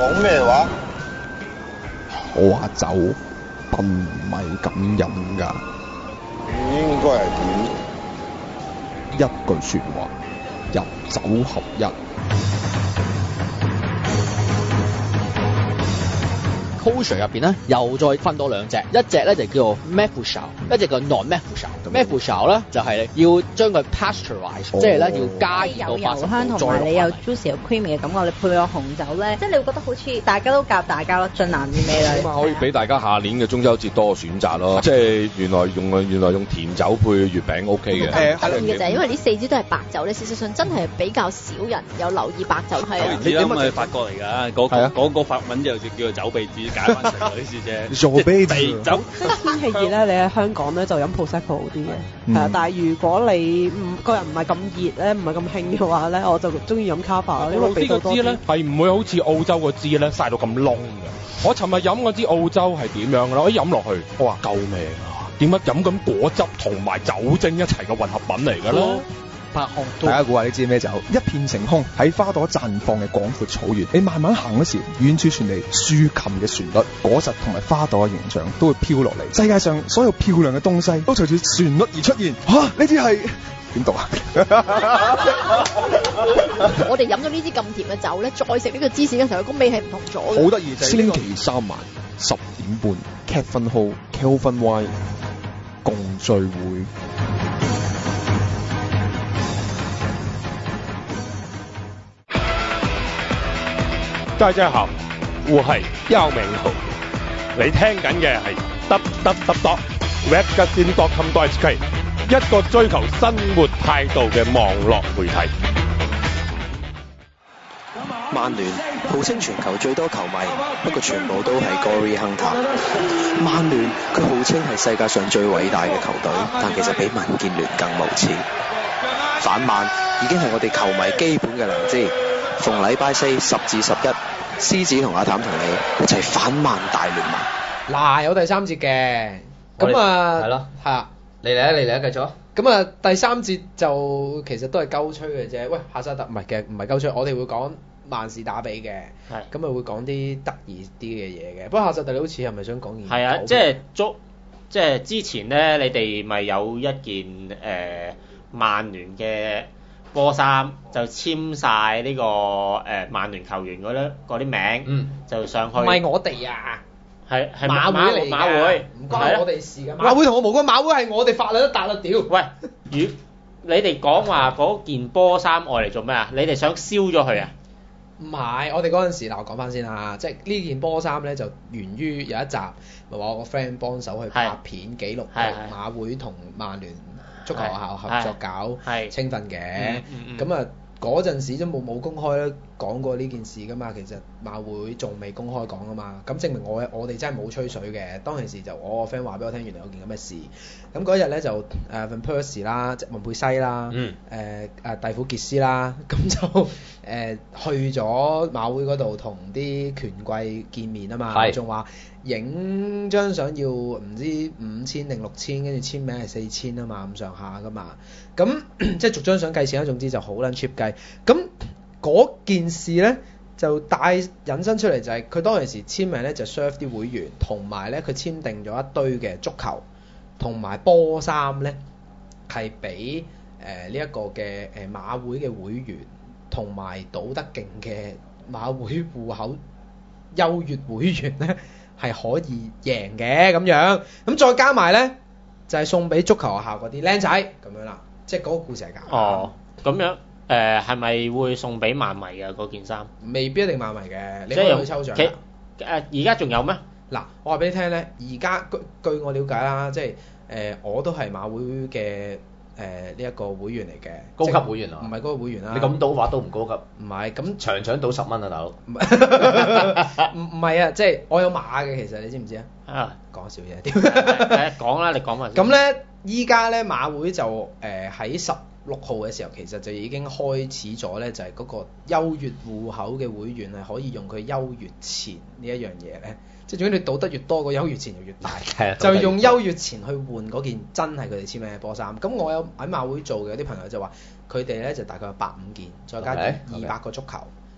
講咩話？ 我話酒並唔係咁飲㗎， 應該係點？ 一句説話，入酒合一。 Kosher 入邊咧，又再分多兩隻，一隻咧就叫做 Mefusal， 一隻叫 non-Mefusal。Mefusal 咧就係要將佢 pasteurize，即係咧要加熱到有油香同埋你有 juicy 有 creamy 嘅感覺，你配個紅酒咧，即係你會覺得好似大家都夾大家咯，盡難啲咩啦。 咁啊可以俾大家下年嘅中秋節多個選擇咯，即係原來用甜酒配月餅 OK 嘅。 得意嘅就係因為呢4支都係白酒咧，事實上真係比較少人有留意白酒係啊。 你點解法國嚟㗎？嗰個法文就叫做酒鼻子。解翻成嗰啲事啫， 做啤酒。 天氣熱咧，你喺香港咧就飲 Prosecco 好啲嘅，係啊。但係如果你個人唔係咁熱咧，唔係咁興嘅話咧，我就中意飲 Cava，因為比較多啲。 支咧係唔會好似澳洲個支咧曬到咁燶嘅。我尋日飲嗰支澳洲係點樣㗎啦？我一飲落去，我話救命啊！點解飲緊果汁同埋酒精一齊嘅混合品嚟㗎啦？ 大家估下呢支咩酒？一片晴空喺花朵綻放嘅廣闊草原，你慢慢行嗰時，遠處傳嚟豎琴嘅旋律，果實同埋花朵嘅形象都會飄落嚟。世界上所有漂亮嘅東西都隨住旋律而出現。呢支係點讀啊？ 我哋飲咗呢支咁甜嘅酒咧，再食呢個芝士嘅時候，個味係唔同咗嘅。 好得意就係星期三晚10點半 Kelvin Hall Kelvin Wine 共聚會。 大家好，我係邱明豪，你聽緊嘅係www.webgazine.com.hk 一個追求生活態度嘅網絡媒體。 曼聯號稱全球最多球迷，不過全部都係 Gary Hunter。曼聯佢號稱係世界上最偉大嘅球隊，但其實比民建聯更無恥。反曼已經係我哋球迷基本嘅良知。逢禮拜4 10至11，獅子同阿譚同你一齊反曼大聯盟。 嗱，有第三節嘅，咁啊，係咯，係啊，嚟嚟繼續。咁啊，第三節就其實都係鳩吹嘅啫。喂，夏薩特唔係鳩吹，我哋會講曼市打比嘅，咁啊會講啲得意啲嘅嘢嘅。不過夏薩特你好似係咪想講件？ 係啊，即係之前咧，你哋咪有一件曼聯嘅波衫就簽晒呢個曼聯球員嗰啲名，就上去。唔係我哋啊， 係馬會嚟㗎，馬會唔關我哋事㗎。馬會同我無關，馬會係我哋法律都達啦屌。 喂，你哋講話嗰件波衫愛嚟做咩啊？你哋想燒咗佢啊？ 唔係，我哋嗰陣時嗱，我講翻先啦，即係呢件波衫咧就源於有一集，咪話我個 friend 幫手去拍片記錄馬會同曼聯足球學校合作搞青訓嘅，咁啊嗰陣時都冇公開講過呢件事噶嘛，其實馬會仲未公開講啊嘛，咁證明我哋真係冇吹水嘅。當其時就我個 friend 話俾我聽，原來有件咁嘅事。咁嗰日咧就Van Persie 啦，即係文佩西啦，蒂夫傑斯啦，咁就去咗馬會嗰度同啲權貴見面啊嘛，仲話影張相要唔知5000定6000，跟住簽名係4000啊嘛，咁上下噶嘛。咁即係逐張相計錢啦，總之就好撚 cheap 計。咁嗰件事咧就引申出嚟就係佢當其時簽名咧就 serve 啲會員，同埋咧佢簽訂咗一堆嘅足球同埋波衫咧係俾呢一個嘅馬會嘅會員同埋賭得勁嘅馬會戶口優越會員咧係可以贏嘅咁樣。咁再加埋咧就係送俾足球學校嗰啲僆仔咁樣啦。即係嗰個故事係假。哦， 咁樣係咪會送俾曼迷嘅嗰件衫？ 未必一定曼迷嘅，你可以去抽獎。 而家仲有咩？ 嗱，我話俾你聽咧，而家據我了解啦，即係我都係馬會嘅呢一個會員嚟嘅， 高級會員啊？ 唔係嗰個會員啦。 你咁賭法都唔高級？ 唔係，咁場場賭10蚊啊，大佬。 唔係啊，即係我有馬嘅，其實你知唔知啊？啊，講笑啫。 講啦，你講埋。 咁咧，依家咧馬會就喺16號嘅時候，其實就已經開始咗咧，就係嗰個優越戶口嘅會員係可以用佢優越錢呢一樣嘢咧。即係總之你賭得越多，個優越錢就越大。就用優越錢去換嗰件真係佢哋簽名嘅波衫。咁我有喺馬會做嘅有啲朋友就話，佢哋咧就大概有150件，再加200個足球，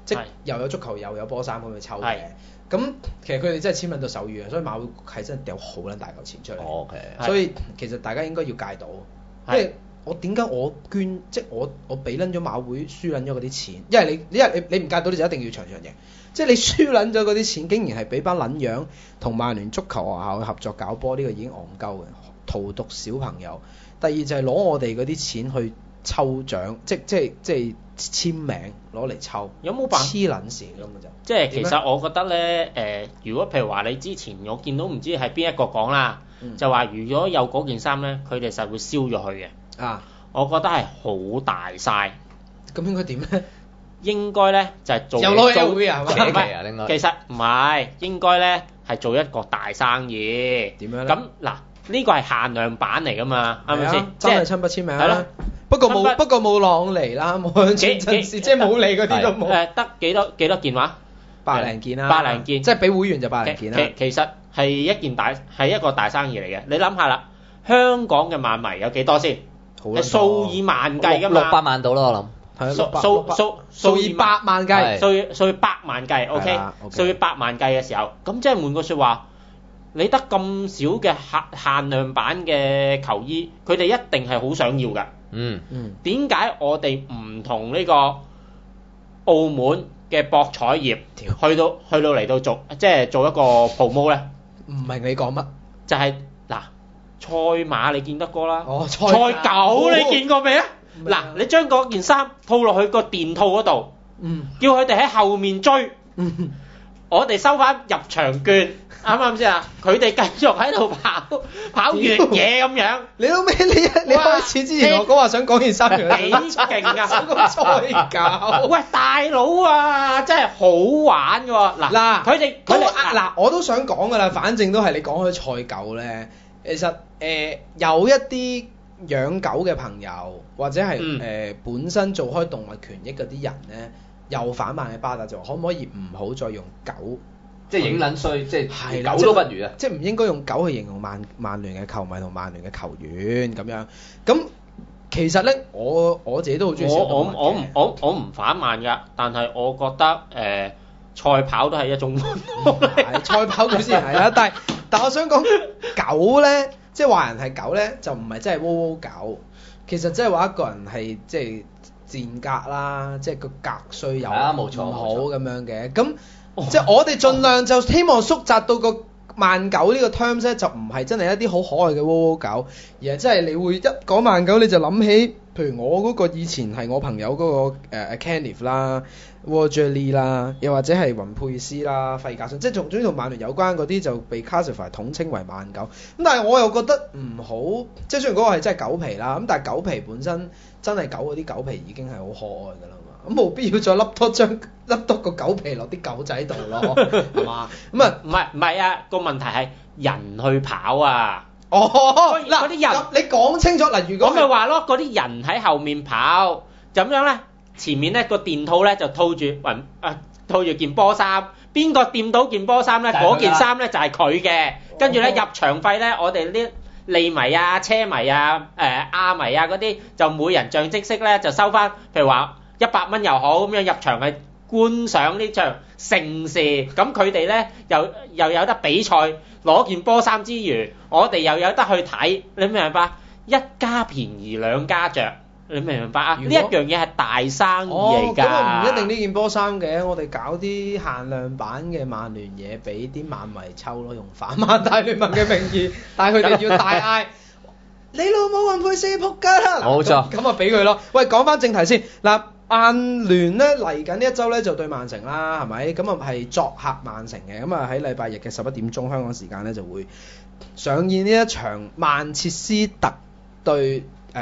即係又有足球又有波衫咁去抽嘅。咁其實佢哋真係簽撚到手語嘅，所以馬會係真係掉好撚大嚿錢出嚟。所以其實大家應該要戒賭，因為我點解我捐即係我俾撚咗馬會輸撚咗嗰啲錢，因為你唔戒賭你就一定要場贏，即係你輸撚咗嗰啲錢，竟然係俾班撚樣同曼聯足球學校去合作搞波，呢個已經戇鳩嘅，荼毒小朋友。第二就係攞我哋嗰啲錢去抽獎，即係簽名攞嚟抽， 有冇辦法黐撚線咁就？ 即係其實我覺得咧，如果譬如話你之前我見到唔知係邊一個講啦，就話如果有嗰件衫咧，佢哋實會燒咗佢嘅。我覺得係好大嘥。 咁應該點咧？應該咧就係做會啊，係咪？其實唔係，應該咧係做一個大生意。 點樣咧？ 咁嗱，呢個係限量版嚟㗎嘛，啱唔啱先？ 真係親筆簽名係咯。不過冇朗尼啦，冇向前陣時，即係冇你嗰啲都冇。 得幾多件話 ？100零件啦。 100零件， 即係俾會員就100零件啦。 其實係一個大生意嚟嘅。你諗下啦，香港嘅漫迷有幾多先？係數以萬計㗎嘛。 600萬到啦，我諗。 數以百萬計， 數以百萬計 ，OK，數以百萬計嘅時候，咁即係換句説話，你得咁少嘅限量版嘅球衣，佢哋一定係好想要㗎。點解我哋唔同呢個澳門嘅博彩業去到嚟到做，即係做一個 promo 咧？ 唔明你講乜？ 就係嗱，賽馬你見得過啦，賽狗你見過未啊？嗱，你將嗰件衫套落去個電套嗰度，叫佢哋喺後面追，我哋收翻入場券，啱唔啱先啊？佢哋繼續喺度跑越野咁樣。 你老味，你開始之前我講話想講件衫， 幾勁啊！ 想個賽狗， 喂大佬啊，真係好玩㗎喎！嗱，佢哋嗱我都想講㗎啦，反正都係你講開賽狗咧，其實有一啲養狗嘅朋友，或者係本身做開動物權益嗰啲人咧，又反曼嘅巴打就話可唔可以唔好再用狗， 即係影撚衰，即係狗都不如啊！ 即係唔應該用狗去形容曼聯嘅球迷同曼聯嘅球員咁樣。咁其實咧，我自己都好中意小動物嘅。 我唔反曼㗎，但係我覺得賽跑都係一種賽跑佢先係啦，但我想講狗咧。即係話人係狗咧，就唔係真係窩窩狗。其實即係話一個人係即係賤格啦，即係個格稅又唔好咁樣嘅。咁即係我哋盡量就希望縮窄到個曼狗呢個 terms 咧，就唔係真係一啲好可愛嘅窩窩狗，而係真係你會一講曼狗你就諗起，譬如我嗰個以前係我朋友嗰個Kenneth 啦。Roger 啦，又或者係雲佩斯啦、費格遜，即係總之同曼聯有關嗰啲就被 classify 統稱為曼狗。咁但係我又覺得唔好，即係雖然嗰個係真係狗皮啦，咁但係狗皮本身真係狗嗰啲狗皮已經係好可愛㗎啦嘛，咁冇必要再笠多個狗皮落啲狗仔度咯，係嘛？咁啊唔係啊，個問題係人去跑啊。 嗱嗰啲人你講清楚嗱，如果我咪話咯，嗰啲人喺後面跑，咁樣咧。前面咧個電套咧就套住件波衫，邊個掂到件波衫咧？嗰件衫咧就係佢嘅。跟住咧入場費咧，我哋啲利迷啊、車迷啊、亞迷啊嗰啲，就每人象徵式咧就收翻，譬如話100蚊又好，咁樣入場去觀賞呢場盛事。咁佢哋咧又有得比賽攞件波衫之餘，我哋又有得去睇，你明唔明白？一家便宜兩家着。你明唔明白啊？呢一樣嘢係大生意嚟㗎。咁啊唔一定呢件波衫嘅，我哋搞啲限量版嘅曼聯嘢俾啲曼迷抽咯，用反曼大聯盟嘅名義，但係佢哋要大嗌你老母雲佩斯仆街啦！ 冇錯， 咁啊俾佢咯。喂，講翻正題先嗱，曼聯咧嚟緊呢一週咧就對曼城啦，係咪？咁啊係作客曼城嘅，咁啊喺禮拜日嘅11點鐘香港時間咧就會上演呢一場曼徹斯特對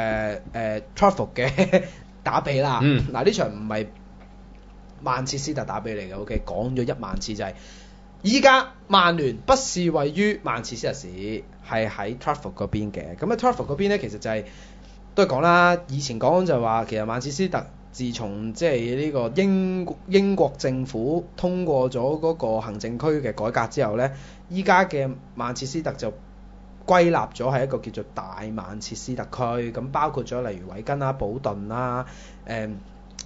Trafford 嘅打比啦。嗱呢場唔係曼徹斯特打比嚟嘅 ，OK 講咗1萬次就係依家曼聯不是位於曼徹斯特市，係喺 Trafford 嗰邊嘅。咁啊 Trafford 嗰邊咧其實就係都係講啦，以前講就話其實曼徹斯特自從即係呢個英國政府通過咗嗰個行政區嘅改革之後咧，依家嘅曼徹斯特就歸納咗係一個叫做大曼徹斯特區，咁包括咗例如韋根啦、保頓啦、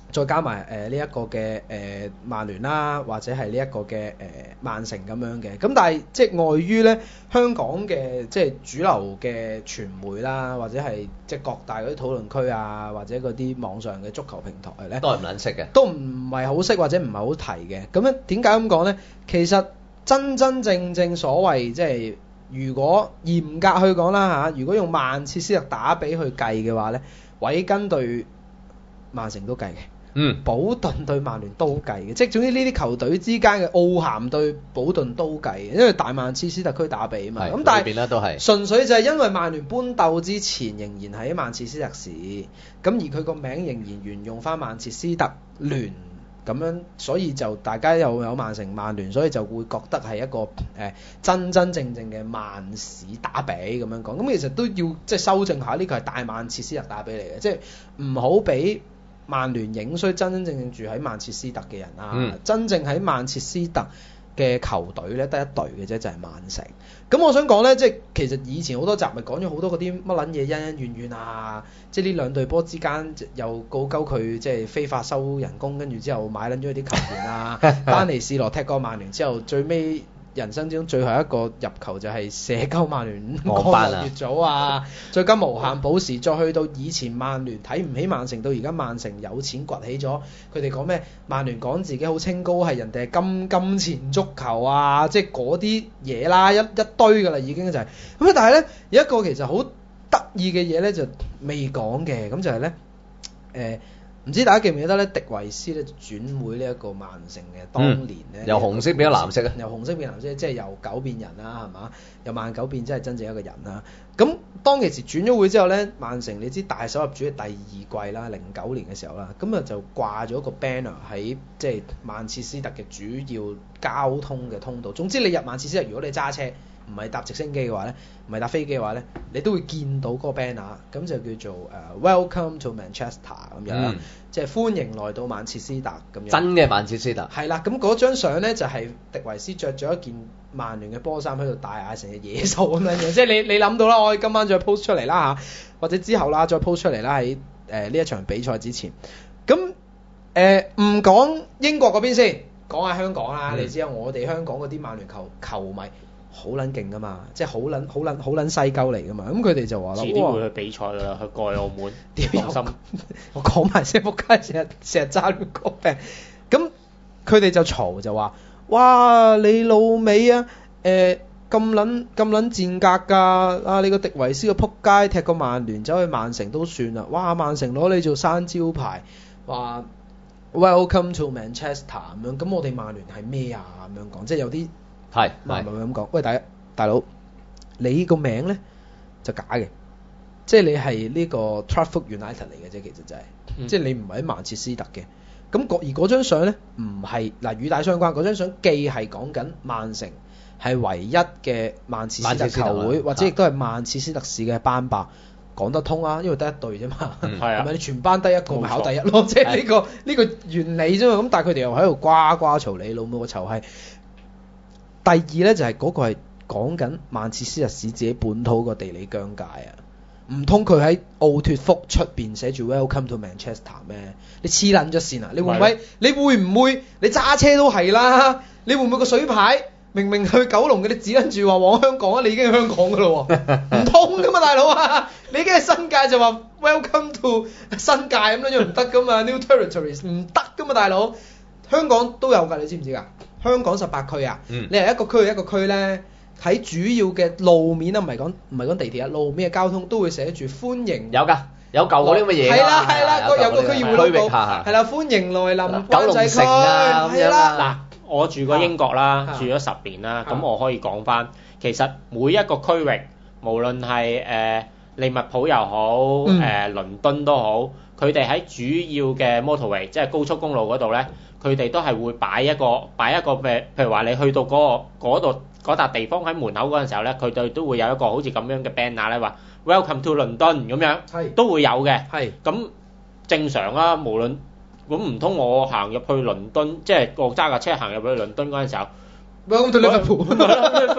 再加埋呢一個嘅曼聯啦，或者係呢一個嘅曼城咁樣嘅。咁但係即係礙於咧香港嘅即係主流嘅傳媒啦，或者係即係各大嗰啲討論區啊，或者嗰啲網上嘅足球平台咧， 都係唔撚識嘅， 都唔係好識或者唔係好提嘅。咁樣點解咁講咧？其實真正所謂即係如果嚴格去講啦嚇，如果用曼徹斯特打比去計嘅話咧，韋根對曼城都計嘅。保頓對曼聯都計嘅，即係總之呢啲球隊之間嘅奧咸對保頓都計嘅，因為大曼徹斯特區打比啊嘛。咁但係都係純粹就係因為曼聯搬鬥之前仍然喺曼徹斯特市，咁而佢個名仍然沿用翻曼徹斯特聯咁樣，所以就大家又有曼城曼聯，所以就會覺得係一個真正嘅曼市打比咁樣講。咁其實都要即係修正下，呢個係大曼徹斯特打比嚟嘅，即係唔好俾曼聯影衰真正住喺曼徹斯特嘅人啊！真正喺曼徹斯特嘅球隊咧得一隊嘅啫，就係曼城。咁我想講咧，即係其實以前好多集咪講咗好多嗰啲乜撚嘢恩恩怨怨啊！即係呢兩隊波之間又告鳩佢即係非法收人工，跟住之後買撚咗啲球員啊！丹尼士羅踢過曼聯之後，最尾人生之中最後一個入球就係射鳩曼聯5個月組啊！再加無限補時，再去到以前曼聯睇唔起曼城，到而家曼城有錢崛起咗，佢哋講咩？曼聯講自己好清高，係人哋係金錢足球啊！即係嗰啲嘢啦，一堆噶啦已經就係咁。但係咧有一個其實好得意嘅嘢咧就未講嘅，咁就係咧唔知大家記唔記得咧？迪維斯咧轉會呢一個曼城嘅當年咧， 由紅色變咗藍色啊！ 由紅色變藍色，即係由狗變人啦，係嘛？由曼狗變真係真正一個人啦。咁當其時轉咗會之後咧，曼城你知大手入主嘅第二季啦，09年嘅時候啦，咁啊就掛咗個 banner 喺即係曼徹斯特嘅主要交通嘅通道。總之你入曼徹斯特，如果你揸車唔係搭直升機嘅話咧，唔係搭飛機嘅話咧，你都會見到嗰個 banner，咁就叫做Welcome to Manchester 咁樣，即係歡迎來到曼徹斯特咁樣。 真嘅曼徹斯特。 係啦，咁嗰張相咧就係迪維斯着咗一件曼聯嘅波衫喺度大嗌成隻野獸咁樣嘅，即係你諗到啦，我今晚再 post 出嚟啦嚇，或者之後啦再 post 出嚟啦喺呢一場比賽之前。咁唔講英國嗰邊先，講下香港啦。你知啊，我哋香港嗰啲曼聯球迷好撚勁噶嘛，即係好撚西鳩嚟噶嘛，咁佢哋就話啦， 遲啲會去比賽啦，去過去澳門，放心。 我講埋先，仆街成日揸亂個病。咁佢哋就嘈就話：哇！你老味啊！咁撚賤格㗎！啊！你個迪維斯個仆街踢個曼聯走去曼城都算啦。哇！曼城攞你做生招牌，話 Welcome to Manchester 咁樣。咁我哋曼聯係咩啊？咁樣講，即係有啲。係咁講，喂大佬，你個名咧就假嘅，即係你係呢個 Trafford United 嚟嘅啫，其實就係，即係你唔係喺曼徹斯特嘅。咁而嗰張相咧唔係嗱語帶相關，嗰張相既係講緊曼城係唯一嘅曼徹斯特球會，或者亦都係曼徹斯特市嘅班霸，講得通啊，因為得一隊啫嘛，係咪？你全班得一個咪考第一咯，即係呢個原理啫嘛。咁但係佢哋又喺度呱嘈你老母個臭閪。第二咧就係嗰個係講緊曼徹斯特市自己本土個地理疆界啊，唔通佢喺奧脱福出邊寫住 Welcome to Manchester 咩？你黐撚咗線啊！你會唔會你揸車都係啦？你會唔會個水牌明明去九龍嘅，你指撚住話往香港啊？你已經係香港㗎咯喎，唔通㗎嘛大佬啊！你已經係新界就話 Welcome to 新界咁樣唔得㗎嘛 ，New Territories 唔得㗎嘛大佬，香港都有㗎，你知唔知㗎？香港18區啊，你係一個區一個區咧，喺主要嘅路面啊，唔係講地鐵啊，路面嘅交通都會寫住歡迎。 有㗎，有舊嗰啲咁嘅嘢。 係啦，有個區議會區域係啦，歡迎來臨灣仔區啊，係啦。 嗱，我住過英國啦，住咗10年啦，咁我可以講翻，其實每一個區域，無論係利物浦又好，倫敦都好，佢哋喺主要嘅 motorway， 即係高速公路嗰度咧。佢哋都係會擺一個譬如話你去到嗰笪地方喺門口嗰陣時候咧，佢哋都會有一個好似咁樣嘅 banner 咧，話 Welcome to 倫敦咁樣，都會有嘅。係咁正常啦，無論咁唔通我行入去倫敦，即係我揸架車行入去倫敦嗰陣時候 ，Welcome to Liverpool，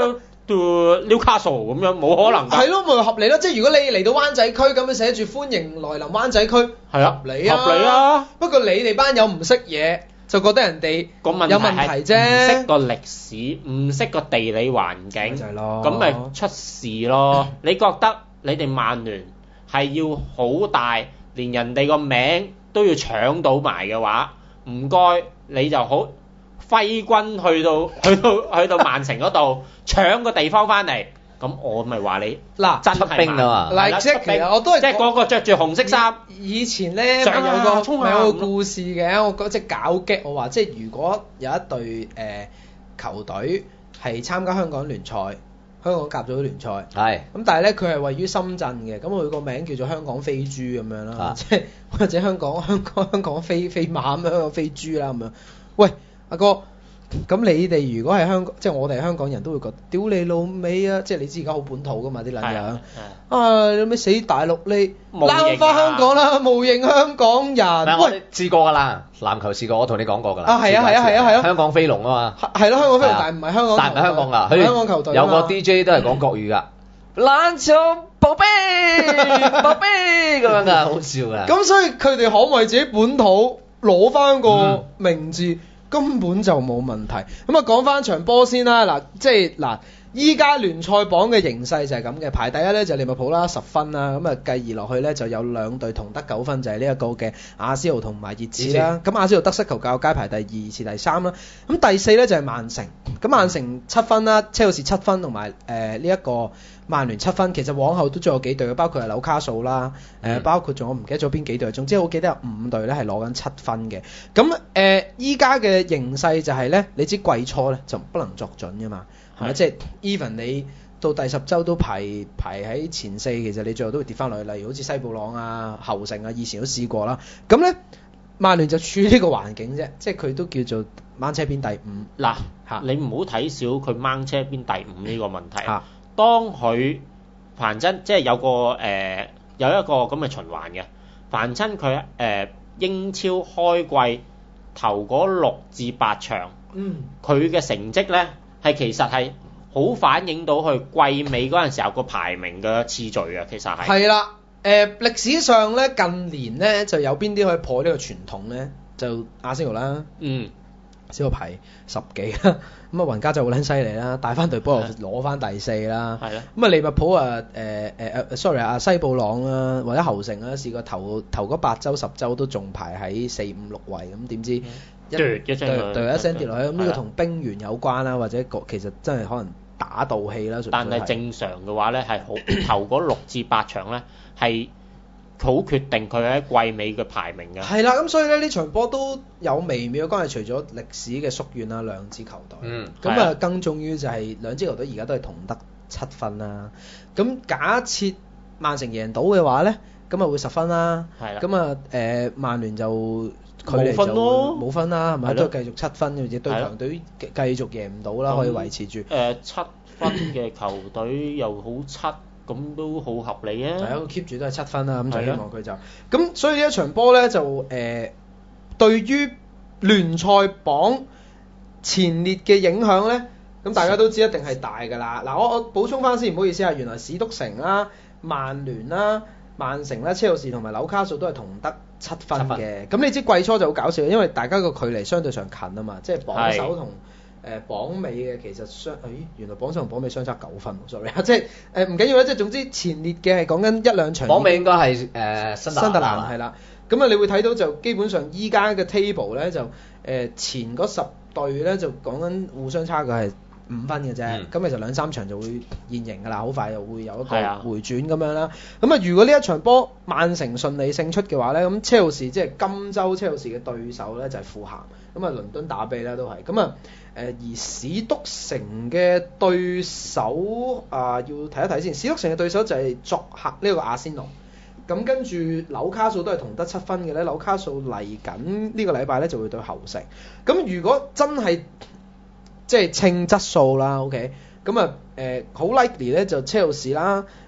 Newcastle 咁樣，冇可能㗎。 係咯，咪合理咯。即係如果你嚟到灣仔區咁樣寫住歡迎來臨灣仔區， 係啊， 合理啊。 合理啊。 不過你哋班友唔識嘢，就覺得人哋有問題啫。 唔識個歷史，唔識個地理環境，咁咪出事咯。你覺得你哋曼聯係要好大，連人哋個名都要搶到埋嘅話，唔該你就好揮軍去到曼城嗰度搶個地方翻嚟，咁我咪話你嗱真係兵啊嘛。 嗱，即係其實我都係即係個個着住紅色衫。 以前咧咪有個故事嘅，我嗰隻搞激，我話即係如果有一隊球隊係參加香港聯賽，香港甲組聯賽， 係咁但係咧佢係位於深圳嘅，咁佢個名叫做香港飛豬咁樣啦，即係或者香港飛馬咁樣，香港飛豬啦咁樣。喂，阿哥，咁你哋如果係香港，即係我哋香港人都會覺得屌你老味啊！即係你知而家好本土噶嘛啲撚樣啊！你咩死大陸你撈翻香港啦，無形香港人。 喂，試過㗎啦，籃球試過，我同你講過㗎啦。 啊係啊！ 香港飛龍啊嘛。 係咯，香港飛龍，但係唔係香港。 但係唔係香港㗎， 香港球隊。 有個 DJ 都係講國語㗎。籃球寶貝咁樣㗎，好笑㗎。 咁所以佢哋可唔可以自己本土攞翻個名字？根本就冇問題。咁啊，講翻場波先啦。嗱，即係嗱，依家聯賽榜嘅形勢就係咁嘅。排第一咧就利物浦啦，10分啦。咁啊，繼而落去咧就有兩隊同得9分，就係呢一個嘅阿仙奴同埋熱刺啦。咁阿仙奴得失球較佳，排第2，熱刺第3啦。咁第4咧就係曼城。咁曼城7分啦，車路士7分，同埋呢一個曼聯7分。其實往後都仲有幾隊嘅，包括係紐卡素啦，包括仲我唔記得咗邊幾隊。總之我記得有5隊咧係攞緊7分嘅。咁依家嘅形勢就係咧，你知季初咧就不能作準㗎嘛，係咪？即係 even 你到第10週都排喺前4，其實你最後都會跌翻落去。例如好似西布朗啊、侯城啊，以前都試過啦。咁咧，曼聯就處呢個環境啫，即係佢都叫做掹車邊第5。 嗱，你唔好睇小佢掹車邊第5呢個問題。當佢凡真即係有一個咁嘅循環嘅，凡親佢英超開季頭嗰6至8場，佢嘅成績咧係其實係好反映到佢季尾嗰陣時候個排名嘅次序嘅，其實係。係啦，歷史上咧近年咧就有邊啲可以破呢個傳統咧？就阿仙奴啦，先個排10幾啦，咁啊雲加就好撚犀利啦，帶翻隊波攞翻第4啦，係啦，咁啊利物浦啊西布朗啦或者侯城啦，試過頭嗰8週10週都仲排喺4、5、6位，咁點知一聲跌落去，咁呢個同兵員有關啦，或者其實真係可能打鬥氣啦。但係正常嘅話咧，係好頭嗰6至8場咧係好決定佢喺季尾嘅排名嘅。係啦，咁所以咧呢場波都有微妙嘅關係，除咗歷史嘅夙願啦，兩支球隊，咁啊更重要就係兩支球隊而家都係同得7分啦。咁假設曼城贏到嘅話咧，咁啊會10分啦。係啦，咁啊曼聯就距離就冇分啦，係咪都係繼續7分嘅啫？對強隊繼續贏唔到啦，可以維持住7分嘅球隊又好7。咁都好合理啊！係啊，keep 住都係7分啦，咁就希望佢就咁。所以呢一場波咧就對於聯賽榜前列嘅影響咧，咁大家都知一定係大㗎啦。嗱，我補充翻先，唔好意思啊，原來史篤城啦、曼聯啦、曼城啦、車路士同埋紐卡素都係同得7分嘅。咁你知季初就好搞笑，因為大家個距離相對上近啊嘛，即係榜首同榜尾嘅其實原來榜首同榜尾相差9分 ，sorry 啊，即係唔緊要啦，即係總之前列嘅係講緊1、2場。榜尾應該係新特蘭係啦，咁啊你會睇到就基本上依家嘅 table 咧就前嗰10隊咧就講緊互相差距係5分嘅啫，咁其實2、3場就會現形㗎啦，好快又會有一個回轉咁樣啦。咁啊如果呢一場波曼城順利勝出嘅話咧，咁車路士即係今週車路士嘅對手咧就係富咸，咁啊倫敦打比啦都係，咁啊而史篤城嘅對手要睇一睇先，史篤城嘅對手就係作客呢個阿仙奴，咁跟住紐卡素都係同得7分嘅咧，紐卡素嚟緊呢個禮拜咧就會對侯城，咁如果真係即係稱質素啦 ，OK， 咁啊好 likely 咧就車路士啦、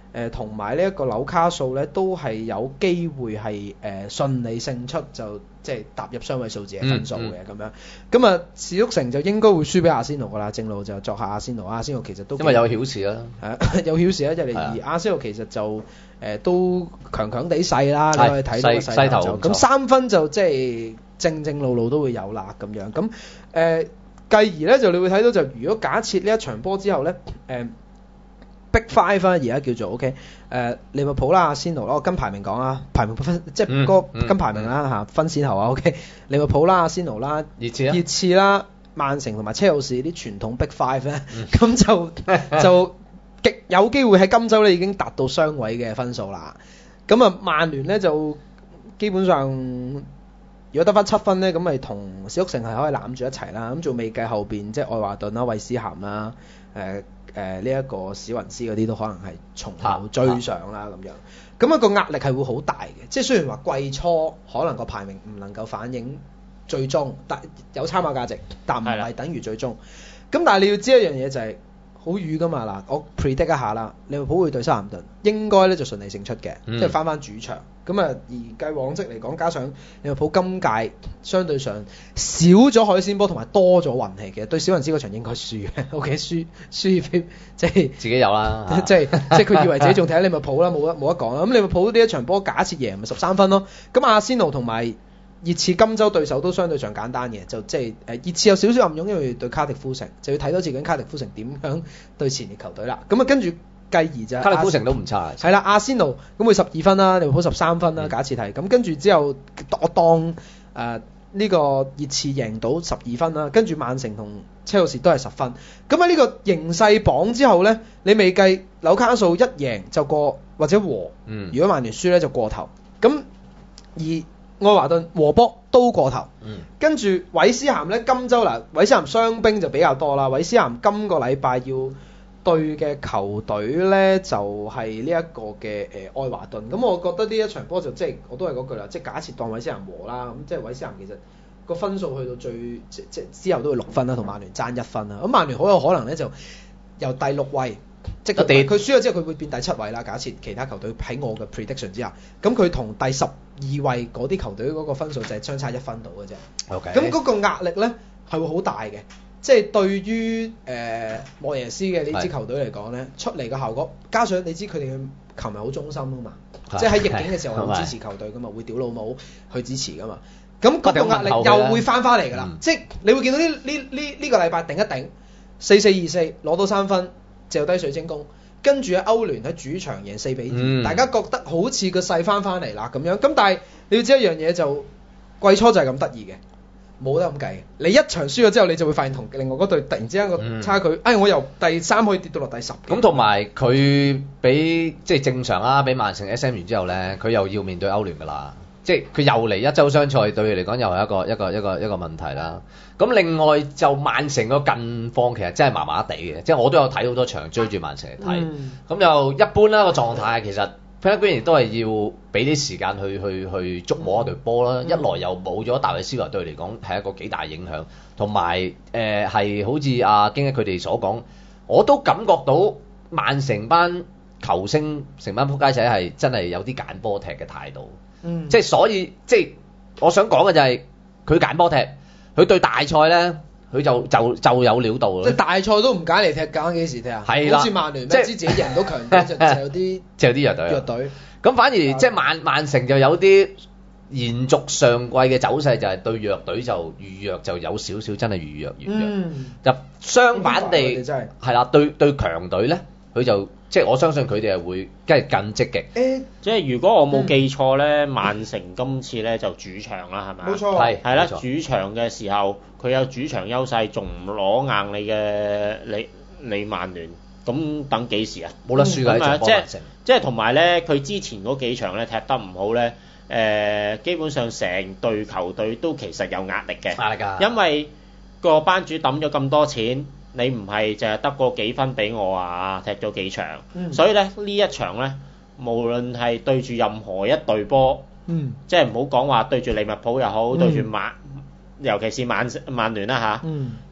同埋呢一個紐卡素咧，都係有機會係順利勝出，就即係踏入雙位數字嘅分數嘅咁樣。咁啊，史篤城就應該會輸俾阿仙奴噶啦，正路就作客阿仙奴。阿仙奴其實都因為有曉士啦， 有曉士啦，一嚟而阿仙奴其實就都強強地勢啦，你可以睇到個勢頭。咁3分就即係正路都會有啦咁樣。咁繼而咧就你會睇到就如果假設呢一場波之後咧Big Five 而家叫做 OK， 利物浦啦、阿仙奴啦，我跟排名講啊，排名分即係個跟排名啦嚇，分先後啊 OK， 利物浦啦、阿仙奴啦、熱刺啦、曼城同埋車路士啲傳統 Big Five 咧，咁就極有機會喺今週咧已經達到雙位嘅分數啦。咁啊，曼聯咧就基本上如果得翻7分咧，咁咪同史篤城係可以攬住一齊啦。咁仲未計後邊即係愛華頓啦、韋斯咸啦、呢一個史雲斯嗰啲都可能係從後追上啦咁樣，咁個壓力係會好大嘅。即係雖然話季初可能個排名唔能夠反映最終，但有參考價值，但唔係等於最終。咁但係你要知一樣嘢就係好瘀噶嘛嗱，我 predict 一下啦，利物浦會對修咸頓，應該咧就順利勝出嘅，即係翻主場。咁啊，而計往績嚟講，加上利物浦今屆相對上少咗海鮮波同埋多咗運氣嘅，對小雲斯嗰場應該輸嘅。OK， 輸即係自己有啦， 即係佢以為自己仲睇利物浦啦，冇得講啦。咁利物浦呢一場波假設贏咪13分咯。咁阿仙奴同埋熱刺今週對手都相對上簡單嘅，就即係熱刺有少少暗湧，因為對卡迪夫城就要睇到自己卡迪夫城點樣對前列球隊啦。咁啊跟住。繼而就卡利夫城都唔差， 係啦，阿仙奴咁會12分啦，利物浦13分啦，假設係咁，跟住之後我當呢個熱刺贏到12分啦，跟住曼城同車路士都係10分。咁喺呢個形勢榜之後呢，你未計紐卡素一贏就過或者和，如果曼聯輸呢就過頭。咁而愛華頓和波都過頭，跟住韋斯咸呢，今週嗱韋斯咸傷兵就比較多啦，韋斯咸今個禮拜要對嘅球隊呢就係呢一個嘅愛華頓。咁我覺得呢一場波就即係我都係嗰句啦，即係假設當韋斯咸和啦，咁即係韋斯咸其實個分數去到最即之後都會6分啦，同曼聯爭1分啦。咁曼聯好有可能呢就由第6位，即係佢輸咗之後佢會變第7位啦。假設其他球隊喺我嘅 prediction 之下，咁佢同第12位嗰啲球隊嗰個分數就係相差1分到嘅啫。 OK， 咁嗰個壓力呢係會好大嘅。即係對於莫耶斯嘅呢支球隊嚟講咧，出嚟嘅效果，加上你知佢哋嘅球迷好忠心㗎嘛，即係喺逆境嘅時候好支持球隊㗎嘛，會屌老母去支持㗎嘛。咁嗰個壓力又會翻嚟㗎啦。即係你會見到呢個禮拜頂一頂4-4-2-4攞到3分，掉低水晶宮，跟住喺歐聯喺主場贏4-2，大家覺得好似個勢翻嚟啦咁樣。咁但係你要知一樣嘢就季初就係咁得意嘅。冇得咁計，你一場輸咗之後，你就會發現同另外嗰隊突然之間個差距，我由第3可以跌到落第10。 咁同埋佢俾即係正常啦，俾曼城 SM 完之後咧，佢又要面對歐聯㗎啦，即係佢又嚟一週雙賽，對佢嚟講又係一個問題啦。咁另外就曼城個近況其實真係麻麻地嘅，即係我都有睇好多場追住曼城嚟睇，咁就一般啦個狀態其實。Pellegrini 都係要俾啲時間去捉摸一隊波啦，一來又冇咗大衛斯華對佢嚟講係一個幾大影響，同埋係好似阿京一佢哋所講，我都感覺到曼城班球星成班撲街仔係真係有啲揀波踢嘅態度，即係所以即係我想講嘅就係佢揀波踢，佢對大賽咧。佢就有料到咯， 即係大賽都唔揀嚟踢，揀幾時踢啊？ 係啦， 好似曼聯，即係知自己贏到強隊就有啲弱隊。 咁反而即係曼城就有啲延續上季嘅走勢，就係對弱隊就預弱就有少少真係預弱。就相反地係啦，對強隊咧，佢就即係我相信佢哋係會更積極。 即係如果我冇記錯咧，曼城今次咧就主場啦，係咪？ 冇錯， 係啦，主場嘅時候佢有主場優勢，仲唔攞硬你嘅你曼聯，咁等幾時啊？ 冇得輸㗎，呢場即係同埋咧，佢之前嗰幾場咧踢得唔好咧，基本上成隊球隊都其實有壓力嘅， 壓力㗎， 因為個班主抌咗咁多錢。你唔係淨係得個幾分俾我啊？踢咗幾場，所以咧呢一場咧，無論係對住任何一隊波，即係唔好講話對住利物浦又好，對住尤其是曼聯啦嚇，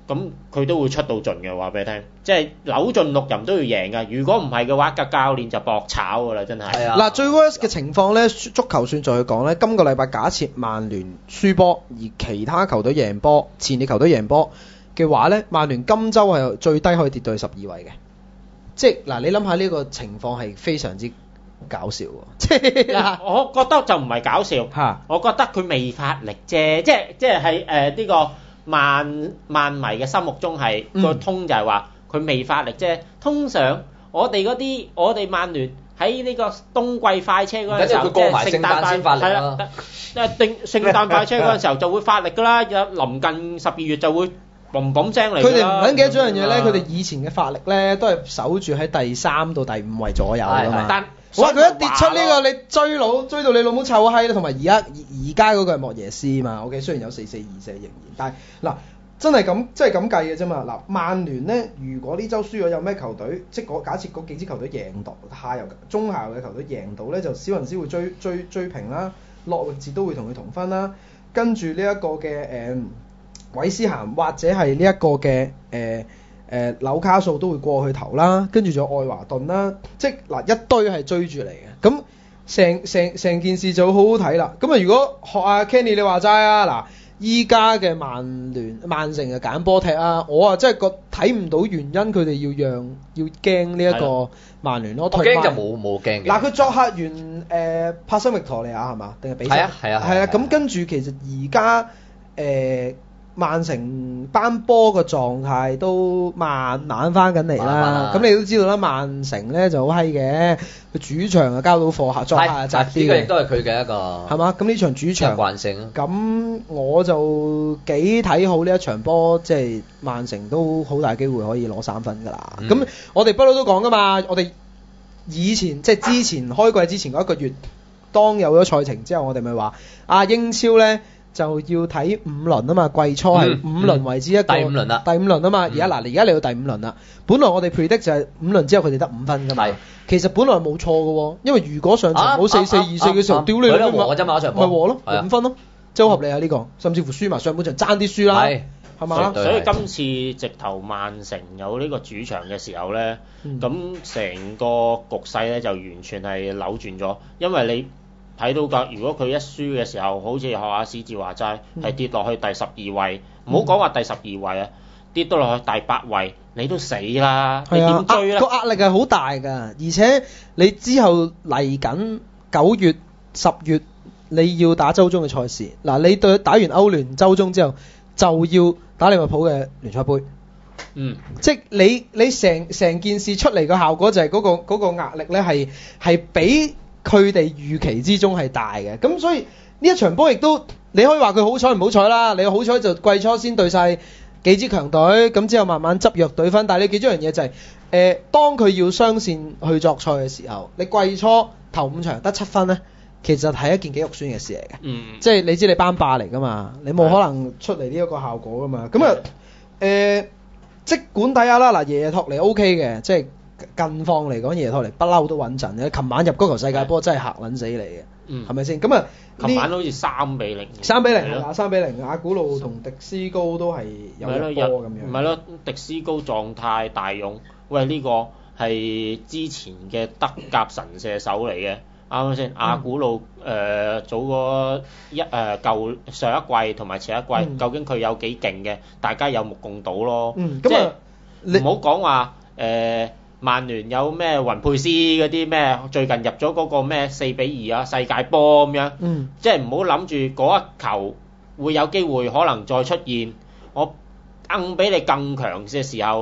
咁佢都會出到盡嘅，話俾你聽，即係扭盡六壬都要贏㗎。如果唔係嘅話，個教練就搏炒㗎啦，真係。 嗱，最 worst 嘅情況咧，足球算再去講咧，今個禮拜假設曼聯輸波，而其他球隊贏波，前列球隊贏波嘅話咧，曼聯今週係最低可以跌到去12位嘅。即係嗱，你諗下呢個情況係非常之搞笑喎！即係我覺得就唔係搞笑，我覺得佢未發力啫，即係呢個曼迷嘅心目中係個通就係話佢未發力啫。通常我哋曼聯喺呢個冬季快車嗰陣時候，即係聖誕先發力啦。聖誕快車嗰陣時候就會發力㗎啦，臨近12月就會嘣嘣聲嚟㗎啦。 佢哋唔撚記得咗樣嘢咧，佢哋以前嘅發力咧都係守住喺第3到第5位左右㗎嘛。哇！佢一跌出呢個，你追到你老母臭閪啦，同埋而家嗰個係莫耶斯嘛。OK， 雖然有4424仍然，但係嗱真係咁計嘅啫嘛。嗱，曼聯咧，如果呢週輸咗，有咩球隊即係假設嗰幾支球隊贏到中下游嘅球隊贏到咧，就史雲斯會追平啦，諾域治都會同佢同分啦，跟住呢一個嘅韋斯咸或者係呢一個嘅紐卡素都會過去投啦，跟住仲有愛華頓啦，即係嗱一堆係追住嚟嘅，咁成件事就好好睇啦。咁啊，如果學阿 Kenny 你話齋啊，嗱依家嘅曼城就揀波踢啊，我啊真係睇唔到原因佢哋要驚呢一個曼聯咯。我驚就冇驚嘅。 嗱，佢作客完帕森域陀利亞係嘛？定係比賽？係啊。咁跟住其實而家曼城班波個狀態都慢慢翻緊嚟啦，咁你都知道啦，曼城咧就好閪嘅，佢主場啊交到貨客，作客啊窄啲嘅。呢個亦都係佢嘅一個係嘛？咁呢場主場慣性。 咁我就幾睇好呢一場波，即係曼城都好大機會可以攞3分㗎啦。咁我哋不嬲都講㗎嘛，我哋以前即係之前開季之前嗰1個月，當有咗賽程之後，我哋咪話英超咧。就要睇5輪啊嘛，季初係5輪為之一個第5輪啦， 第5輪啊嘛。而家嚟到第5輪啦。本來我哋 predict 就係5輪之後佢哋得5分㗎嘛。其實本來冇錯嘅喎，因為如果上場冇4-4-2-4嘅時候，屌你老母，咪和咯，5分咯，即係好合理啊呢個。甚至乎輸埋上半場爭啲輸啦，係嘛？ 所以今次直頭曼城有呢個主場嘅時候咧，咁成個局勢咧就完全係扭轉咗，因為你睇到㗎，如果佢一輸嘅時候，好似學阿史治話齋，係跌落去第12位，唔好講話第12位啊，跌到落去第8位，你都死啦！你點追咧？個壓力係好大㗎，而且你之後嚟緊9月、10月你要打週中嘅賽事，嗱你打完歐聯週中之後就要打利物浦嘅聯賽杯，即係你成件事出嚟嘅效果就係嗰個壓力咧係比佢哋預期之中係大嘅，咁所以呢一場波亦都你可以話佢好彩唔好彩啦。你好彩就季初先對晒幾支強隊，咁之後慢慢執弱隊分。但係你記住一樣嘢就係當佢要雙線去作賽嘅時候，你季初頭5場得7分呢，其實係一件幾肉酸嘅事嚟嘅。即係你知你班霸嚟㗎嘛，你冇可能出嚟呢一個效果㗎嘛。咁即管睇下啦。嗱，耶托尼 OK 嘅，即係。近況嚟講，耶托尼不嬲都穩陣嘅。琴晚入嗰球世界波真係嚇撚死你嘅，係咪先？咁啊， 琴晚好似3-0，3-0 係啦，3-0。阿古路同迪斯高都係有一波咁樣。 唔係咯，迪斯高狀態大勇，喂呢個係之前嘅德甲神射手嚟嘅，啱唔啱先？阿古路早嗰上一季同埋前一季，究竟佢有幾勁嘅？大家有目共睹咯。即係唔好講話曼聯有咩雲佩斯嗰啲咩，最近入咗嗰個咩4-2啊世界波咁樣，即係唔好諗住嗰一球會有機會可能再出現，我比你更強嘅時候，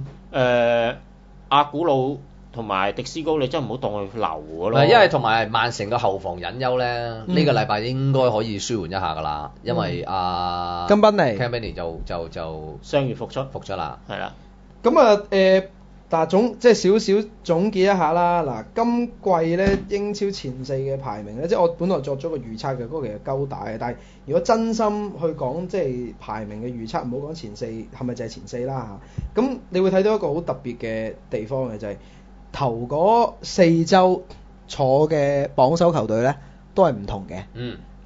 阿古路同埋迪斯高你真係唔好當佢流㗎咯。 因為同埋曼城嘅後防隱憂咧，呢個禮拜應該可以舒緩一下㗎啦，因為金賓尼就傷愈復出啦， 係啦。 咁啊但係即係少少總結一下啦。嗱，今季咧英超前4嘅排名咧，即係我本來作咗個預測嘅，嗰個其實鳩大嘅。但係如果真心去講即係排名嘅預測，唔好講前4係咪就係前4啦嚇。咁你會睇到一個好特別嘅地方嘅，就係頭嗰4週坐嘅榜首球隊咧都係唔同嘅。咁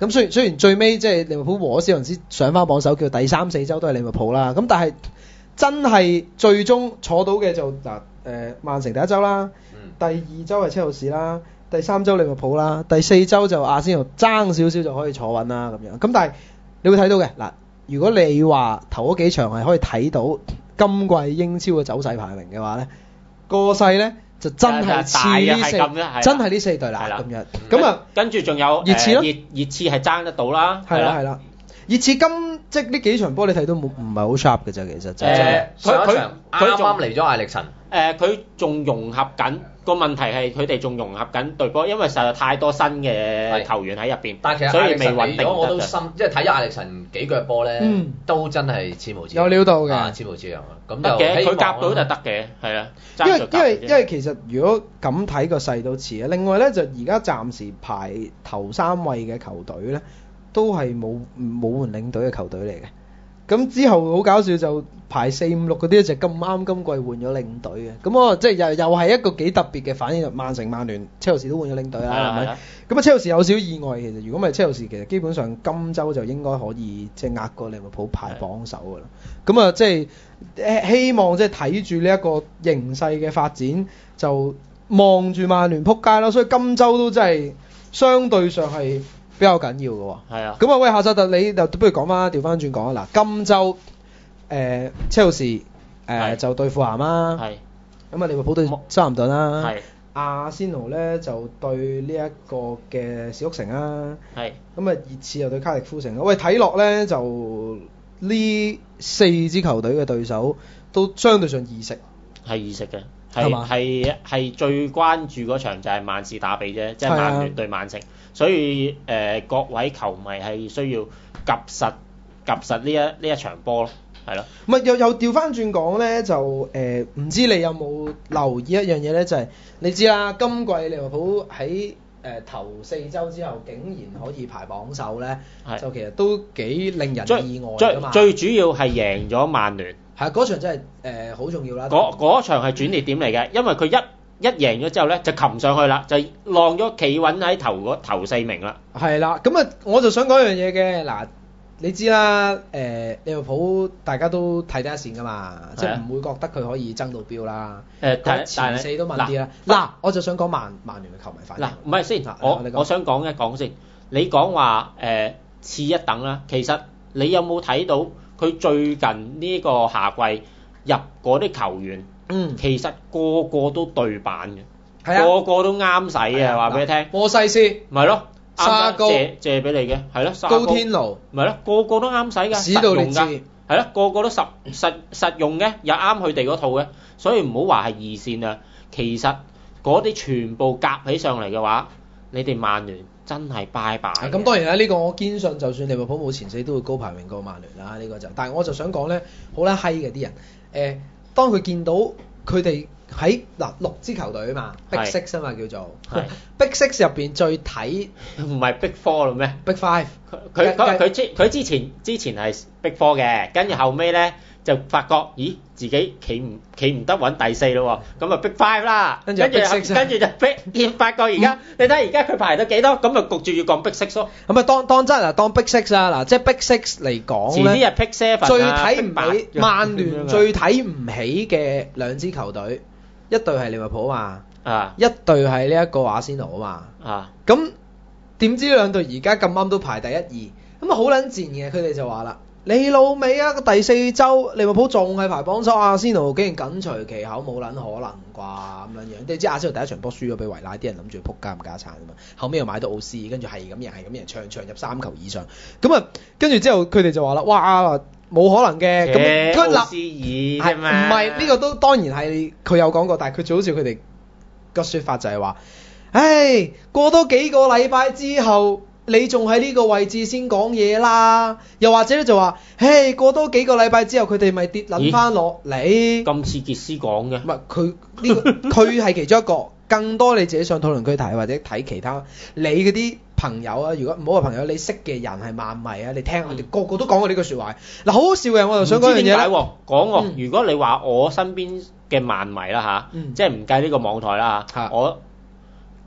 咁雖然最尾即係利物浦和史雲斯上翻榜首，叫第3、4週都係利物浦啦。咁但係真係最終坐到嘅就曼城第1週啦，第2週係車路士啦，第3週利物浦啦，第4週就阿仙奴爭少少就可以坐穩啦咁樣。咁但係你會睇到嘅嗱，如果你話頭嗰幾場係可以睇到今季英超嘅走勢排名嘅話咧，個勢咧就真係似呢四，真係呢4隊啦咁樣。咁啊， 跟住仲有熱刺咯， 熱刺係爭得到啦， 係啦。熱刺即係呢幾場波你睇到唔係好 sharp 嘅啫，其實就上一場啱啱嚟咗艾力神， 佢仲融合緊。個問題係佢哋仲融合緊隊波，因為實在太多新嘅球員喺入邊， 但其實所以未穩定。 我都即係睇咗艾力神幾腳波咧，都真係似模似樣， 有料到嘅， 似模似樣啊！咁得嘅，佢夾到就得嘅，係啊。 因為其實如果咁睇個勢都似啊。另外咧就而家暫時排頭3位嘅球隊咧，都係冇換領隊嘅球隊嚟嘅。咁之後好搞笑就排4、5、6嗰啲就咁啱今季換咗領隊嘅，咁我即係又係一個幾特別嘅反應。曼城、曼聯、車路士都換咗領隊啦，係咪？咁啊車路士有少意外，其實如果唔係車路士，其實基本上今週就應該可以即係壓過利物浦排榜首㗎啦。咁啊即係希望即係睇住呢一個形勢嘅發展，就望住曼聯撲街咯。所以今週都真係相對上係比較緊要嘅喎。係啊。咁啊喂，夏薩特你就不如講翻調翻轉講啊嗱，今週車路士就對富咸啦，咁啊利物浦對修咸頓啦，阿仙奴咧就對呢一個嘅史篤城啦，咁啊熱刺又對卡迪夫城。喂，睇落咧就呢4支球隊嘅對手都相對上易食，係易食嘅，係最關注嗰場就係曼市打比啫，即係曼聯對曼城，所以各位球迷係需要及實呢一場波咯。係咯，唔係又調翻轉講咧，就唔知你有冇留意一樣嘢咧，就係你知啦，今季利物浦喺頭4週之後竟然可以排榜首咧，就其實都幾令人意外㗎嘛。最主要係贏咗曼聯，係嗰場真係好重要啦。嗰場係轉捩點嚟嘅，因為佢一贏咗之後咧，就擒上去啦，就浪咗企穩喺頭4名啦。係啦，咁啊，我就想講一樣嘢嘅嗱。你知啦，利物浦大家都睇得一線噶嘛，即係唔會覺得佢可以爭到標啦。前4都問啲啦。嗱，我就想講曼聯嘅球迷反應。嗱，唔係先，我想講一講先。你講話次一等啦，其實你有冇睇到佢最近呢個夏季入嗰啲球員？其實個個都對版嘅，個個都啱使嘅，話俾你聽。摩西斯，咪咯。沙高借俾你嘅，係咯，高天奴，咪咯，個個都啱使㗎，史杜列治，係咯，個個都實用嘅，又啱佢哋嗰套嘅，所以唔好話係二線啊，其實嗰啲全部夾起上嚟嘅話，你哋曼聯真係拜拜。咁當然啦，呢個我堅信，就算利物浦冇前4都會高排名過曼聯啦，呢個就，但係我就想講咧，好啦閪嘅啲人，當佢見到佢哋。喺6支球隊啊嘛 ，Big Six 啊嘛叫做 ，Big Six 入邊最睇唔係 Big Four 咯咩 ？Big Five，佢之前係 Big Four 嘅，跟住後尾咧就發覺，咦自己企唔得穩第4咯喎，咁啊 Big Five 啦，跟住就發覺而家你睇而家佢排到幾多，咁啊焗住要講 Big Six 咯。咁啊當真嗱，當 Big Six 啊嗱，即係 Big Six 嚟講咧，遲啲係 Big Seven 最睇唔起曼聯最睇唔起嘅2支球隊。一隊係利物浦啊嘛，一隊係呢一個阿仙奴啊嘛，咁點知兩隊而家咁啱都排第1、2，咁啊好撚賤嘅，佢哋就話啦，你老味啊，第4週利物浦仲係排榜首，阿仙奴竟然緊隨其後，冇撚可能啩咁樣樣。你知阿仙奴第一場波輸咗俾維拉，啲人諗住撲家唔家產啊嘛，後尾又買到奧斯，跟住係咁贏，場入3球以上，咁啊跟住之後佢哋就話啦，哇！冇可能嘅，咁佢立係唔係呢個都當然係佢有講過，但係佢最好笑佢哋個説法就係話，唉，過多幾個禮拜之後，你仲喺呢個位置先講嘢啦，又或者咧就話，唉，過多幾個禮拜之後，佢哋咪跌撚翻落嚟。咁似傑斯講嘅，唔係佢呢個，佢係其中一個。更多你自己上討論區睇，或者睇其他你嗰啲朋友啊，如果唔好話朋友，你識嘅人係曼迷啊，你聽佢哋個個都講過呢句説話。嗱，好好笑嘅，我就想講樣嘢咧。講喎，如果你話我身邊嘅曼迷啦嚇，即係唔計呢個網台啦嚇，我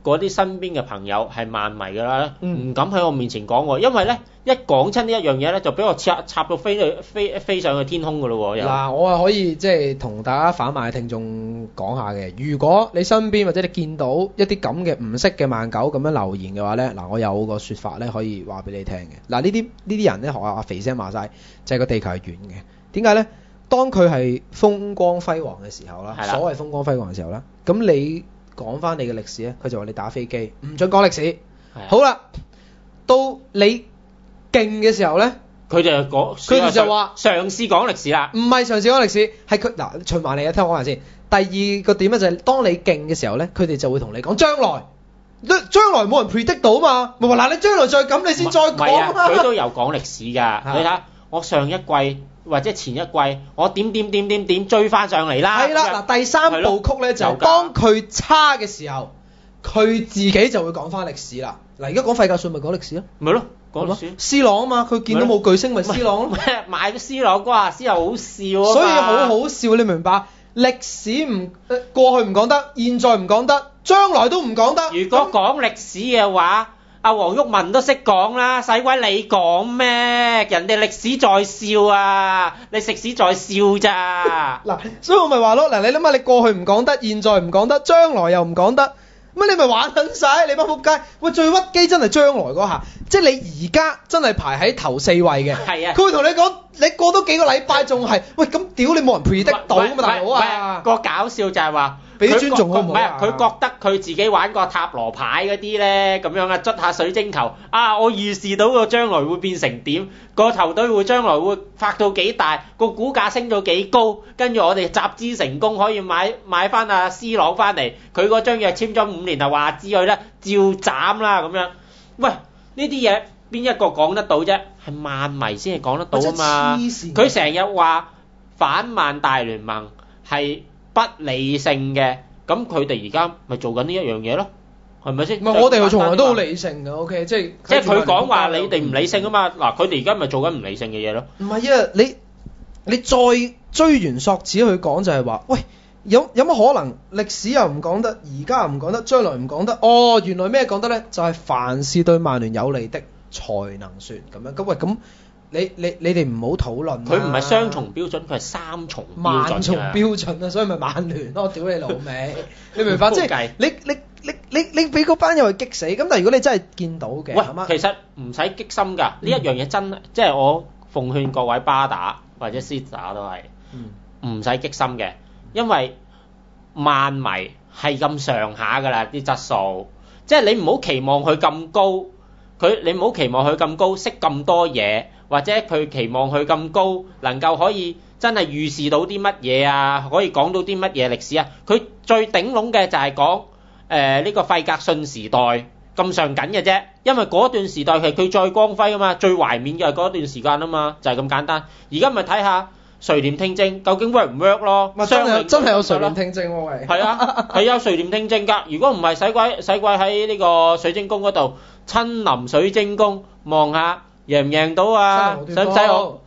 嗰啲身邊嘅朋友係曼迷㗎啦，唔敢喺我面前講喎，因為咧一講親呢一樣嘢咧，就俾我插到飛上去天空㗎咯喎。 嗱，我係可以即係同大家反賣聽眾講下嘅，如果你身邊或者你見到一啲咁嘅唔識嘅曼狗咁樣留言嘅話咧，嗱，我有個説法咧可以話俾你聽嘅。嗱，呢啲人咧學阿肥聲話齋，就係個地球係圓嘅。點解咧？當佢係風光輝煌嘅時候啦，所謂風光輝煌嘅時候啦，咁你講翻你嘅歷史咧，佢就話你打飛機，唔准講歷史。好啦，到你勁嘅時候咧， 佢哋就話嘗試講歷史啦， 唔係嘗試講歷史，係佢嗱循環嚟嘅，聽我講下先。第二個點咧就係當你勁嘅時候咧，佢哋就會同你講將來冇人 predict 到嘛，咪話嗱你將來再咁你先再講啊嘛。 佢都有講歷史㗎，你睇下我上一季或者前一季我點追翻上嚟啦。 係啦，嗱第三部曲咧就當佢差嘅時候，佢自己就會講翻歷史啦。嗱而家講費格遜咪講歷史咯， 咪咯講歷史。 C 朗啊嘛，佢見到冇巨星咪 C 朗咯， 買咗 C 朗瓜，C 朗好笑啊， 所以好好笑，你明白？歷史過去唔講得，現在唔講得，將來都唔講得。 如果講歷史嘅話，阿黃毓民都識講啦，使鬼你講咩？人哋歷史在笑啊，你食屎在笑咋？ 嗱，所以我咪話咯，嗱，你諗下，你過去唔講得，現在唔講得，將來又唔講得，乜你咪玩緊晒，你班仆街！喂，最屈機真係將來嗰下，即係你而家真係排喺頭4位嘅。係啊，佢會同你講，你過多幾個禮拜仲係，喂咁屌你冇人 predict 到㗎嘛，大佬啊！ 個搞笑就係話。 俾啲尊重好唔好？ 唔係，佢覺得佢自己玩個塔羅牌嗰啲咧，咁樣啊，捽下水晶球啊，我預示到個將來會變成點，個球隊會將來會發到幾大，個股價升到幾高，跟住我哋集資成功可以買翻阿 C 朗翻嚟，佢嗰張約簽咗5年就話知佢啦，照斬啦咁樣。喂，呢啲嘢邊一個講得到啫？係曼迷先係講得到啊嘛。佢成日話反曼大聯盟係不理性嘅，咁佢哋而家咪做緊呢一樣嘢咯，係咪先？ 唔係我哋從來都好理性嘅 ，OK， 即係佢講話你哋唔理性啊嘛，嗱佢哋而家咪做緊唔理性嘅嘢咯。 唔係啊，你再追源溯始去講就係話，喂，有乜可能歷史又唔講得，而家又唔講得，將來唔講得？哦，原來咩講得咧？就係凡事對曼聯有利的才能說咁樣。咁喂咁。你哋唔好討論。 佢唔係雙重標準，佢係3重標準。 萬重標準啊，所以咪曼聯咯，屌你老味！你明白？即係你俾嗰班友去激死。咁但係如果你真係見到嘅， 喂，其實唔使激心㗎。呢一樣嘢真，即係我奉勸各位巴打或者斯打都係唔使激心嘅，因為曼迷係咁上下㗎啦啲質素，即係你唔好期望佢咁高，你唔好期望佢咁高，識咁多嘢。或者佢期望佢咁高，能夠可以真係預示到啲乜嘢啊？可以講到啲乜嘢歷史啊？佢最頂籠嘅就係講呢個費格遜時代咁上緊嘅啫，因為嗰段時代係佢最光輝啊嘛，最懷緬嘅係嗰段時間啊嘛，就係咁簡單。而家咪睇下垂簾聽政究竟 work 唔 work 咯？真係有垂簾聽政喎，喂！ 係啊，係有垂簾聽政㗎。如果唔係使鬼喺呢個水晶宮嗰度親臨水晶宮望下。贏唔贏到啊？使唔使我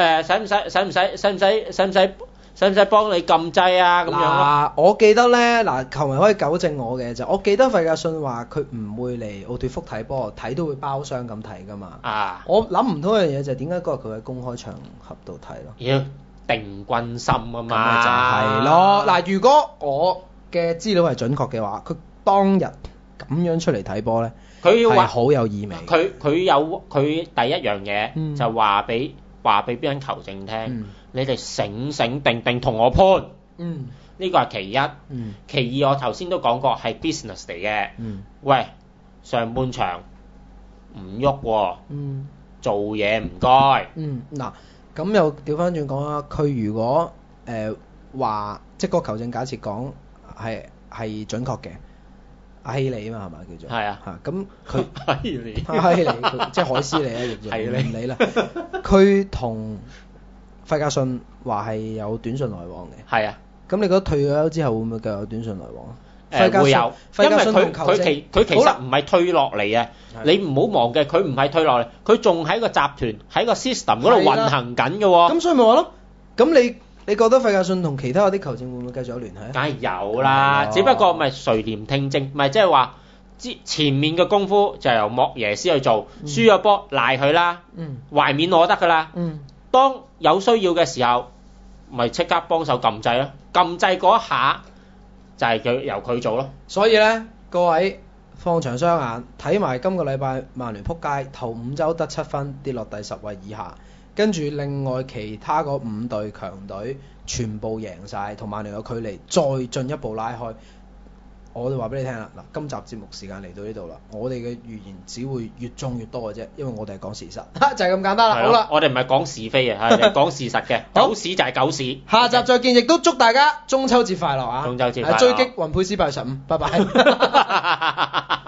使唔使幫你撳掣啊？咁樣咯。 我記得咧，嗱，球迷可以糾正我嘅就，我記得費格遜話佢唔會嚟奧脫福睇波，睇都會包廂咁睇噶嘛。啊！我諗唔通一樣嘢就係點解嗰日佢喺公開場合度睇咯？ 要定軍心啊嘛。 咁咪就係咯。嗱，如果我嘅資料係準確嘅話，佢當日咁樣出嚟睇波咧。佢係好有意味。 佢有佢第一樣嘢就話俾邊間球證聽，你哋醒醒定定同我判。呢個係其一。其二我頭先都講過係 business 嚟嘅。喂，上半場唔喐喎，做嘢唔該。 嗱，咁又調翻轉講啦，佢如果話即係個球證假設講係準確嘅。阿希利啊嘛，係咪叫做？係啊，咁佢希利即係海斯利啊，亦唔理啦。佢同費格遜話係有短信來往嘅。係啊，咁你覺得退咗休之後會唔會繼續有短信來往？ 會有，因為佢其實唔係退落嚟啊！你唔好忘記，佢唔係退落嚟，佢仲喺個集團喺個 system 嗰度運行緊嘅喎。 咁所以咪話咯，咁你覺得費格遜同其他嗰啲球證會唔會繼續有聯繫？ 梗係有啦，只不過咪垂簾聽政，咪即係話前面嘅功夫就由莫耶斯去做，輸咗波賴佢啦，懷緬我得㗎啦。當有需要嘅時候，咪即刻幫手撳掣咯，撳掣嗰一下就係由佢做咯。 所以咧，各位放長雙眼睇埋今個禮拜曼聯撲街，頭5週得7分，跌落第10位以下，跟住另外其他嗰5隊強隊全部贏晒，同曼聯嘅距離再進一步拉開。我哋話俾你聽啦，嗱，今集節目時間嚟到呢度啦，我哋嘅預言只會越中越多嘅啫，因為我哋係講事實，就係咁簡單啦。好啦， 我哋唔係講是非嘅，係講事實嘅，狗屎就係狗屎。 下集再見，亦都祝大家中秋節快樂啊！ 中秋節快樂， 追擊雲佩斯8月15，拜拜。